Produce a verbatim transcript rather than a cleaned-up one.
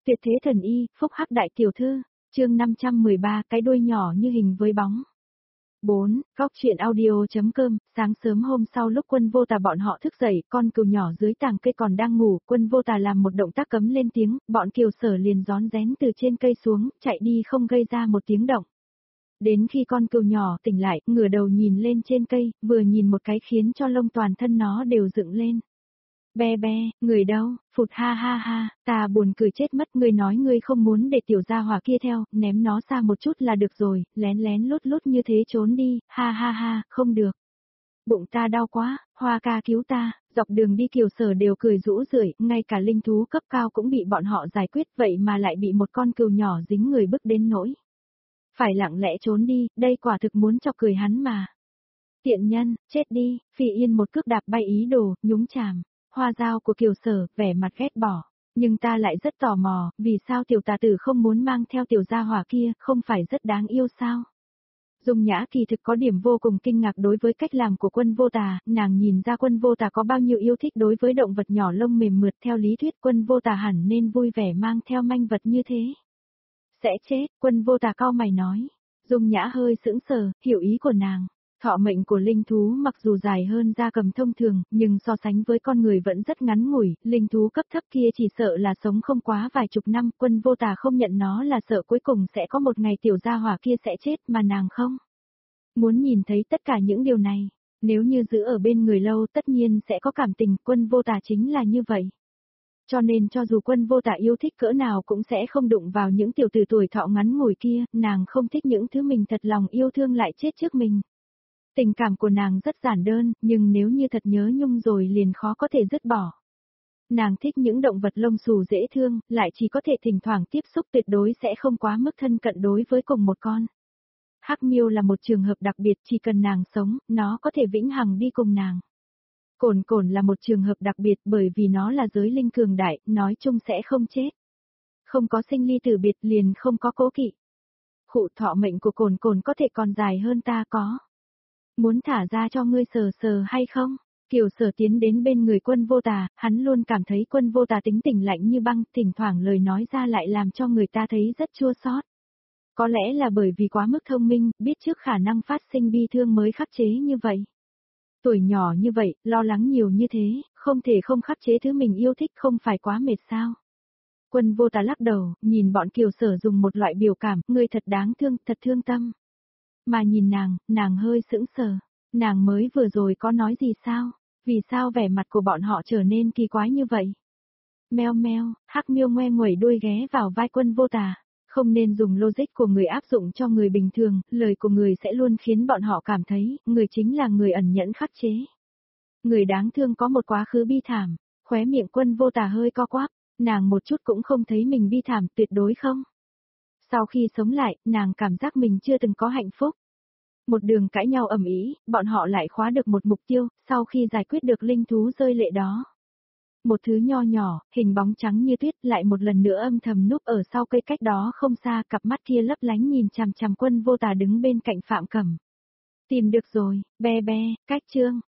Tuyệt thế thần y, phúc hắc đại tiểu thư, chương năm trăm mười ba, cái đuôi nhỏ như hình với bóng. bốn. Góc truyện audio.com, sáng sớm hôm sau lúc Quân Vô Tà bọn họ thức dậy, con cừu nhỏ dưới tàng cây còn đang ngủ, Quân Vô Tà làm một động tác cấm lên tiếng, bọn Kiều Sở liền rón rén từ trên cây xuống, chạy đi không gây ra một tiếng động. Đến khi con cừu nhỏ tỉnh lại, ngửa đầu nhìn lên trên cây, vừa nhìn một cái khiến cho lông toàn thân nó đều dựng lên. Be be, người đâu, phụt ha ha ha, ta buồn cười chết mất, ngươi nói ngươi không muốn để tiểu gia hỏa kia theo, ném nó xa một chút là được rồi, lén lén lút lút như thế trốn đi, ha ha ha, không được. Bụng ta đau quá, Hoa ca cứu ta, dọc đường đi Kiều Sở đều cười rũ rượi, ngay cả linh thú cấp cao cũng bị bọn họ giải quyết vậy mà lại bị một con cừu nhỏ dính người bức đến nỗi. Phải lặng lẽ trốn đi, đây quả thực muốn chọc cười hắn mà. Tiện nhân, chết đi, Phi Yên một cước đạp bay ý đồ, nhúng chàm. Hoa dao của Kiều Sở, vẻ mặt ghét bỏ. Nhưng ta lại rất tò mò, vì sao tiểu tà tử không muốn mang theo tiểu gia hỏa kia, không phải rất đáng yêu sao? Dung Nhã kỳ thực có điểm vô cùng kinh ngạc đối với cách làm của Quân Vô Tà, nàng nhìn ra Quân Vô Tà có bao nhiêu yêu thích đối với động vật nhỏ lông mềm mượt, theo lý thuyết Quân Vô Tà hẳn nên vui vẻ mang theo manh vật như thế. Sẽ chết, Quân Vô Tà cau mày nói. Dung Nhã hơi sững sờ, hiểu ý của nàng. Thọ mệnh của linh thú mặc dù dài hơn gia cầm thông thường, nhưng so sánh với con người vẫn rất ngắn ngủi, linh thú cấp thấp kia chỉ sợ là sống không quá vài chục năm, Quân Vô Tà không nhận nó là sợ cuối cùng sẽ có một ngày tiểu gia hỏa kia sẽ chết mà nàng không. Muốn nhìn thấy tất cả những điều này, nếu như giữ ở bên người lâu tất nhiên sẽ có cảm tình, Quân Vô Tà chính là như vậy. Cho nên cho dù Quân Vô Tà yêu thích cỡ nào cũng sẽ không đụng vào những tiểu tử tuổi thọ ngắn ngủi kia, nàng không thích những thứ mình thật lòng yêu thương lại chết trước mình. Tình cảm của nàng rất giản đơn, nhưng nếu như thật nhớ nhung rồi liền khó có thể dứt bỏ. Nàng thích những động vật lông xù dễ thương, lại chỉ có thể thỉnh thoảng tiếp xúc, tuyệt đối sẽ không quá mức thân cận đối với cùng một con. Hắc Miêu là một trường hợp đặc biệt, chỉ cần nàng sống, nó có thể vĩnh hằng đi cùng nàng. Cổn Cổn là một trường hợp đặc biệt bởi vì nó là giới linh cường đại, nói chung sẽ không chết. Không có sinh ly tử biệt liền không có cố kỵ. Khụ, thọ mệnh của Cổn Cổn có thể còn dài hơn ta có. Muốn thả ra cho ngươi sờ sờ hay không? Kiều Sở tiến đến bên người Quân Vô Tà, hắn luôn cảm thấy Quân Vô Tà tính tình lạnh như băng, thỉnh thoảng lời nói ra lại làm cho người ta thấy rất chua xót. Có lẽ là bởi vì quá mức thông minh, biết trước khả năng phát sinh bi thương mới khắc chế như vậy. Tuổi nhỏ như vậy, lo lắng nhiều như thế, không thể không khắc chế thứ mình yêu thích, không phải quá mệt sao? Quân Vô Tà lắc đầu, nhìn bọn Kiều Sở dùng một loại biểu cảm, ngươi thật đáng thương, thật thương tâm. Mà nhìn nàng, nàng hơi sững sờ. Nàng mới vừa rồi có nói gì sao? Vì sao vẻ mặt của bọn họ trở nên kỳ quái như vậy? Meo meo, Hắc Miêu ngoe nguẩy đuôi ghé vào vai Quân Vô Tà. Không nên dùng logic của người áp dụng cho người bình thường, lời của người sẽ luôn khiến bọn họ cảm thấy, người chính là người ẩn nhẫn khắc chế. Người đáng thương có một quá khứ bi thảm, khóe miệng Quân Vô Tà hơi co quắp, nàng một chút cũng không thấy mình bi thảm, tuyệt đối không. Sau khi sống lại, nàng cảm giác mình chưa từng có hạnh phúc. Một đường cãi nhau ầm ĩ, bọn họ lại khóa được một mục tiêu, sau khi giải quyết được linh thú rơi lệ đó. Một thứ nho nhỏ, hình bóng trắng như tuyết lại một lần nữa âm thầm núp ở sau cây cách đó không xa, cặp mắt kia lấp lánh nhìn chằm chằm Quân Vô Tà đứng bên cạnh Phạm Cẩm. Tìm được rồi, be be, cách chương.